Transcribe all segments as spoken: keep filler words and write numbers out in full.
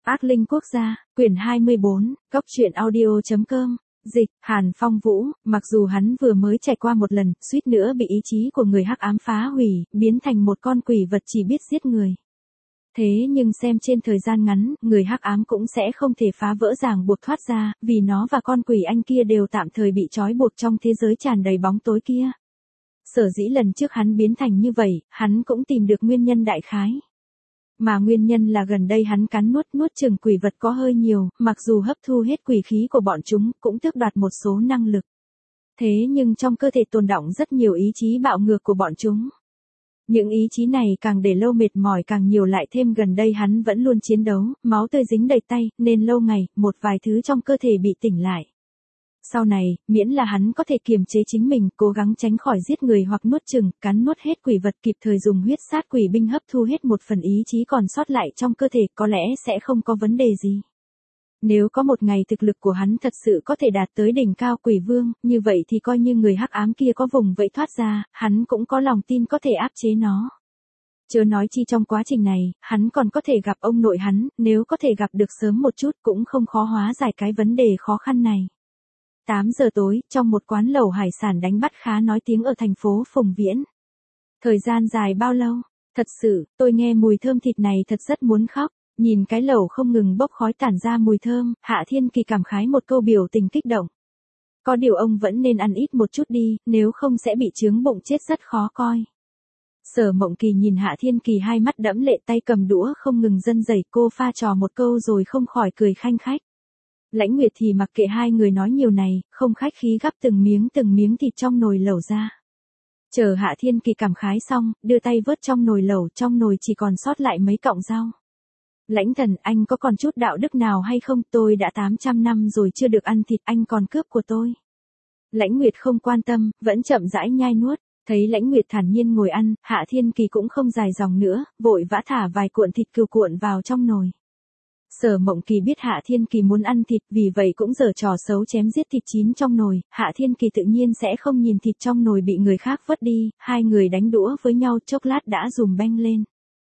Ác linh quốc gia, quyển hai mươi bốn, góc truyện audio.com, dịch, Hàn Phong Vũ, mặc dù hắn vừa mới trải qua một lần, suýt nữa bị ý chí của người hắc ám phá hủy, biến thành một con quỷ vật chỉ biết giết người. Thế nhưng xem trên thời gian ngắn, người hắc ám cũng sẽ không thể phá vỡ ràng buộc thoát ra, vì nó và con quỷ anh kia đều tạm thời bị trói buộc trong thế giới tràn đầy bóng tối kia. Sở dĩ lần trước hắn biến thành như vậy, hắn cũng tìm được nguyên nhân đại khái. Mà nguyên nhân là gần đây hắn cắn nuốt nuốt chửng quỷ vật có hơi nhiều, mặc dù hấp thu hết quỷ khí của bọn chúng, cũng tước đoạt một số năng lực. Thế nhưng trong cơ thể tồn đọng rất nhiều ý chí bạo ngược của bọn chúng. Những ý chí này càng để lâu mệt mỏi càng nhiều, lại thêm gần đây hắn vẫn luôn chiến đấu, máu tươi dính đầy tay, nên lâu ngày, một vài thứ trong cơ thể bị tỉnh lại. Sau này, miễn là hắn có thể kiềm chế chính mình, cố gắng tránh khỏi giết người hoặc nuốt chửng, cắn nuốt hết quỷ vật, kịp thời dùng huyết sát quỷ binh hấp thu hết một phần ý chí còn sót lại trong cơ thể, có lẽ sẽ không có vấn đề gì. Nếu có một ngày thực lực của hắn thật sự có thể đạt tới đỉnh cao quỷ vương, như vậy thì coi như người hắc ám kia có vùng vẫy thoát ra, hắn cũng có lòng tin có thể áp chế nó. Chớ nói chi trong quá trình này, hắn còn có thể gặp ông nội hắn, nếu có thể gặp được sớm một chút cũng không khó hóa giải cái vấn đề khó khăn này. tám giờ tối, trong một quán lẩu hải sản đánh bắt khá nói tiếng ở thành phố Phùng Viễn. Thời gian dài bao lâu? Thật sự, tôi nghe mùi thơm thịt này thật rất muốn khóc. Nhìn cái lẩu không ngừng bốc khói tản ra mùi thơm, Hạ Thiên Kỳ cảm khái một câu biểu tình kích động. Có điều ông vẫn nên ăn ít một chút đi, nếu không sẽ bị chướng bụng chết rất khó coi. Sở Mộng Kỳ nhìn Hạ Thiên Kỳ hai mắt đẫm lệ, tay cầm đũa không ngừng rân rẩy, cô pha trò một câu rồi không khỏi cười khanh khách. Lãnh Nguyệt thì mặc kệ hai người nói nhiều này, không khách khí gắp từng miếng từng miếng thịt trong nồi lẩu ra. Chờ Hạ Thiên Kỳ cảm khái xong, đưa tay vớt trong nồi lẩu, trong nồi chỉ còn sót lại mấy cọng rau. Lãnh Thần, anh có còn chút đạo đức nào hay không? Tôi đã tám trăm năm rồi chưa được ăn thịt, anh còn cướp của tôi. Lãnh Nguyệt không quan tâm, vẫn chậm rãi nhai nuốt. Thấy Lãnh Nguyệt thản nhiên ngồi ăn, Hạ Thiên Kỳ cũng không dài dòng nữa, vội vã thả vài cuộn thịt cừu cuộn vào trong nồi. Sở Mộng Kỳ biết Hạ Thiên Kỳ muốn ăn thịt, vì vậy cũng giở trò xấu chém giết thịt chín trong nồi. Hạ Thiên Kỳ tự nhiên sẽ không nhìn thịt trong nồi bị người khác vớt đi, hai người đánh đũa với nhau chốc lát đã dùm beng lên.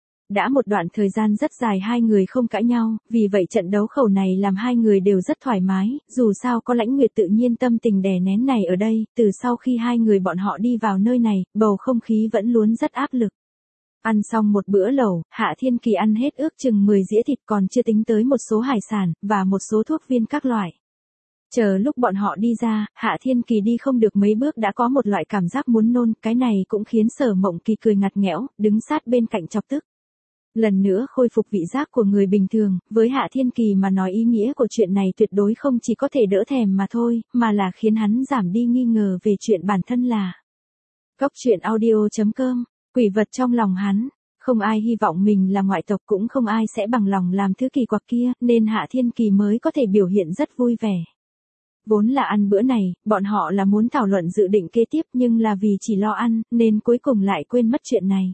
Đã một đoạn thời gian rất dài hai người không cãi nhau, vì vậy trận đấu khẩu này làm hai người đều rất thoải mái, dù sao có Lãnh Nguyệt tự nhiên tâm tình đè nén này ở đây, từ sau khi hai người bọn họ đi vào nơi này, bầu không khí vẫn luôn rất áp lực. Ăn xong một bữa lẩu, Hạ Thiên Kỳ ăn hết ước chừng mười dĩa thịt, còn chưa tính tới một số hải sản, và một số thuốc viên các loại. Chờ lúc bọn họ đi ra, Hạ Thiên Kỳ đi không được mấy bước đã có một loại cảm giác muốn nôn, cái này cũng khiến Sở Mộng Kỳ cười ngặt nghẽo, đứng sát bên cạnh chọc tức. Lần nữa khôi phục vị giác của người bình thường, với Hạ Thiên Kỳ mà nói ý nghĩa của chuyện này tuyệt đối không chỉ có thể đỡ thèm mà thôi, mà là khiến hắn giảm đi nghi ngờ về chuyện bản thân là. Góc truyện audio.com, quỷ vật trong lòng hắn, không ai hy vọng mình là ngoại tộc, cũng không ai sẽ bằng lòng làm thứ kỳ quặc kia, nên Hạ Thiên Kỳ mới có thể biểu hiện rất vui vẻ. Vốn là ăn bữa này, bọn họ là muốn thảo luận dự định kế tiếp, nhưng là vì chỉ lo ăn, nên cuối cùng lại quên mất chuyện này.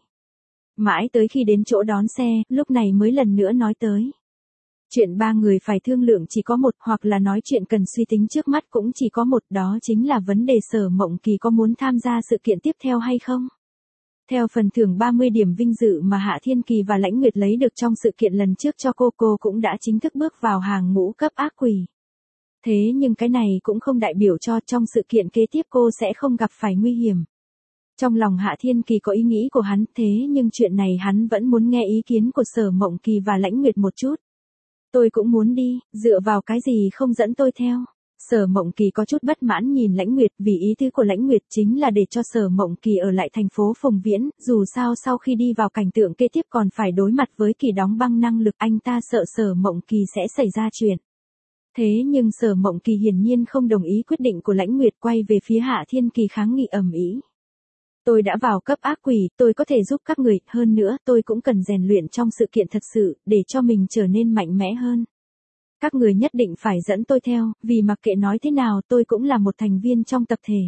Mãi tới khi đến chỗ đón xe, lúc này mới lần nữa nói tới. Chuyện ba người phải thương lượng chỉ có một, hoặc là nói chuyện cần suy tính trước mắt cũng chỉ có một, đó chính là vấn đề Sở Mộng Kỳ có muốn tham gia sự kiện tiếp theo hay không. Theo phần thưởng ba mươi điểm vinh dự mà Hạ Thiên Kỳ và Lãnh Nguyệt lấy được trong sự kiện lần trước cho cô, cô cũng đã chính thức bước vào hàng ngũ cấp ác quỷ. Thế nhưng cái này cũng không đại biểu cho trong sự kiện kế tiếp cô sẽ không gặp phải nguy hiểm. Trong lòng Hạ Thiên Kỳ có ý nghĩ của hắn, thế nhưng chuyện này hắn vẫn muốn nghe ý kiến của Sở Mộng Kỳ và Lãnh Nguyệt một chút. Tôi cũng muốn đi, dựa vào cái gì không dẫn tôi theo? Sở Mộng Kỳ có chút bất mãn nhìn Lãnh Nguyệt, vì ý tứ của Lãnh Nguyệt chính là để cho Sở Mộng Kỳ ở lại thành phố Phùng Viễn, dù sao sau khi đi vào cảnh tượng kế tiếp còn phải đối mặt với Kỳ đóng băng năng lực, anh ta sợ Sở Mộng Kỳ sẽ xảy ra chuyện. Thế nhưng Sở Mộng Kỳ hiển nhiên không đồng ý quyết định của Lãnh Nguyệt, quay về phía Hạ Thiên Kỳ kháng nghị ầm ĩ. Tôi đã vào cấp ác quỷ, tôi có thể giúp các người, hơn nữa tôi cũng cần rèn luyện trong sự kiện thật sự, để cho mình trở nên mạnh mẽ hơn. Các người nhất định phải dẫn tôi theo, vì mặc kệ nói thế nào tôi cũng là một thành viên trong tập thể.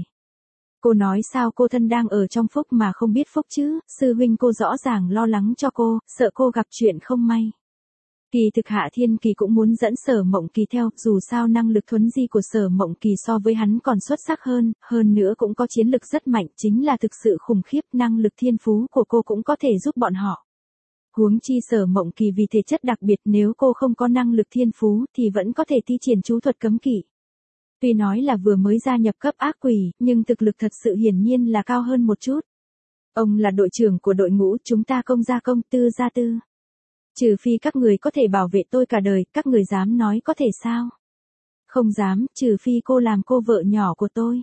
Cô nói sao cô thân đang ở trong phúc mà không biết phúc chứ, sư huynh cô rõ ràng lo lắng cho cô, sợ cô gặp chuyện không may. Kỳ thực Hạ Thiên Kỳ cũng muốn dẫn Sở Mộng Kỳ theo, dù sao năng lực thuấn di của Sở Mộng Kỳ so với hắn còn xuất sắc hơn, hơn nữa cũng có chiến lực rất mạnh, chính là thực sự khủng khiếp, năng lực thiên phú của cô cũng có thể giúp bọn họ. Huống chi Sở Mộng Kỳ vì thể chất đặc biệt, nếu cô không có năng lực thiên phú thì vẫn có thể thi triển chú thuật cấm kỵ. Tuy nói là vừa mới gia nhập cấp ác quỷ, nhưng thực lực thật sự hiển nhiên là cao hơn một chút. Ông là đội trưởng của đội ngũ, chúng ta công gia công, tư gia tư. Trừ phi các người có thể bảo vệ tôi cả đời, các người dám nói có thể sao? Không dám, trừ phi cô làm cô vợ nhỏ của tôi.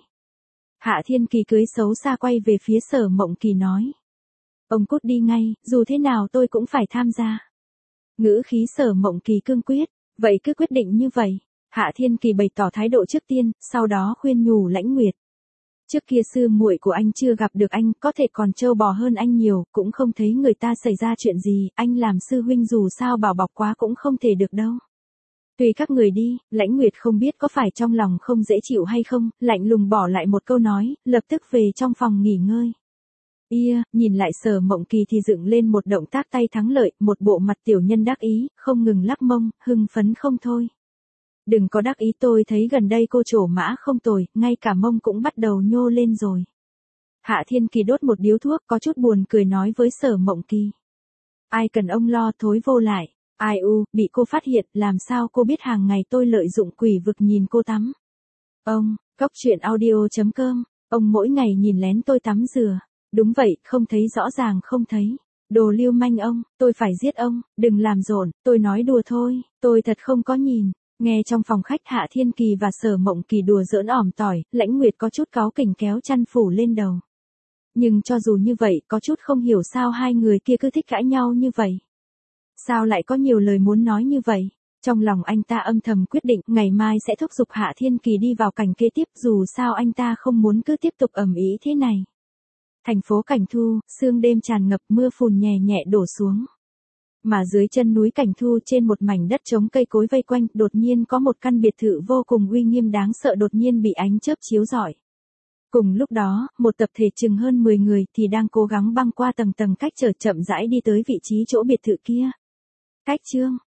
Hạ Thiên Kỳ cưới xấu xa quay về phía Sở Mộng Kỳ nói. Ông cút đi ngay, dù thế nào tôi cũng phải tham gia. Ngữ khí Sở Mộng Kỳ cương quyết, vậy cứ quyết định như vậy. Hạ Thiên Kỳ bày tỏ thái độ trước tiên, sau đó khuyên nhủ Lãnh Nguyệt. Trước kia sư muội của anh chưa gặp được anh, có thể còn trâu bò hơn anh nhiều, cũng không thấy người ta xảy ra chuyện gì, anh làm sư huynh dù sao bảo bọc quá cũng không thể được đâu. Tùy các người đi, Lãnh Nguyệt không biết có phải trong lòng không dễ chịu hay không, lạnh lùng bỏ lại một câu nói, lập tức về trong phòng nghỉ ngơi. Ia, nhìn lại Sở Mộng Kỳ thì dựng lên một động tác tay thắng lợi, một bộ mặt tiểu nhân đắc ý, không ngừng lắc mông, hưng phấn không thôi. Đừng có đắc ý, tôi thấy gần đây cô trổ mã không tồi, ngay cả mông cũng bắt đầu nhô lên rồi. Hạ Thiên Kỳ đốt một điếu thuốc, có chút buồn cười nói với Sở Mộng Kỳ. Ai cần ông lo, thối vô lại. Ai u, bị cô phát hiện, làm sao cô biết hàng ngày tôi lợi dụng quỷ vực nhìn cô tắm. Ông, cóc truyện audio chấm com, ông mỗi ngày nhìn lén tôi tắm rửa. Đúng vậy, không thấy rõ ràng không thấy. Đồ lưu manh ông, tôi phải giết ông, đừng làm rộn, tôi nói đùa thôi, tôi thật không có nhìn. Nghe trong phòng khách Hạ Thiên Kỳ và Sở Mộng Kỳ đùa giỡn ỏm tỏi, Lãnh Nguyệt có chút cáu kỉnh kéo chăn phủ lên đầu. Nhưng cho dù như vậy, có chút không hiểu sao hai người kia cứ thích cãi nhau như vậy. Sao lại có nhiều lời muốn nói như vậy? Trong lòng anh ta âm thầm quyết định ngày mai sẽ thúc giục Hạ Thiên Kỳ đi vào cảnh kế tiếp, dù sao anh ta không muốn cứ tiếp tục ầm ĩ thế này. Thành phố Cảnh Thu, sương đêm tràn ngập, mưa phùn nhẹ nhẹ đổ xuống. Mà dưới chân núi Cảnh Thu trên một mảnh đất trống cây cối vây quanh, đột nhiên có một căn biệt thự vô cùng uy nghiêm đáng sợ đột nhiên bị ánh chớp chiếu rọi. Cùng lúc đó, một tập thể chừng hơn mười người thì đang cố gắng băng qua tầng tầng cách trở chậm rãi đi tới vị trí chỗ biệt thự kia. Cách chương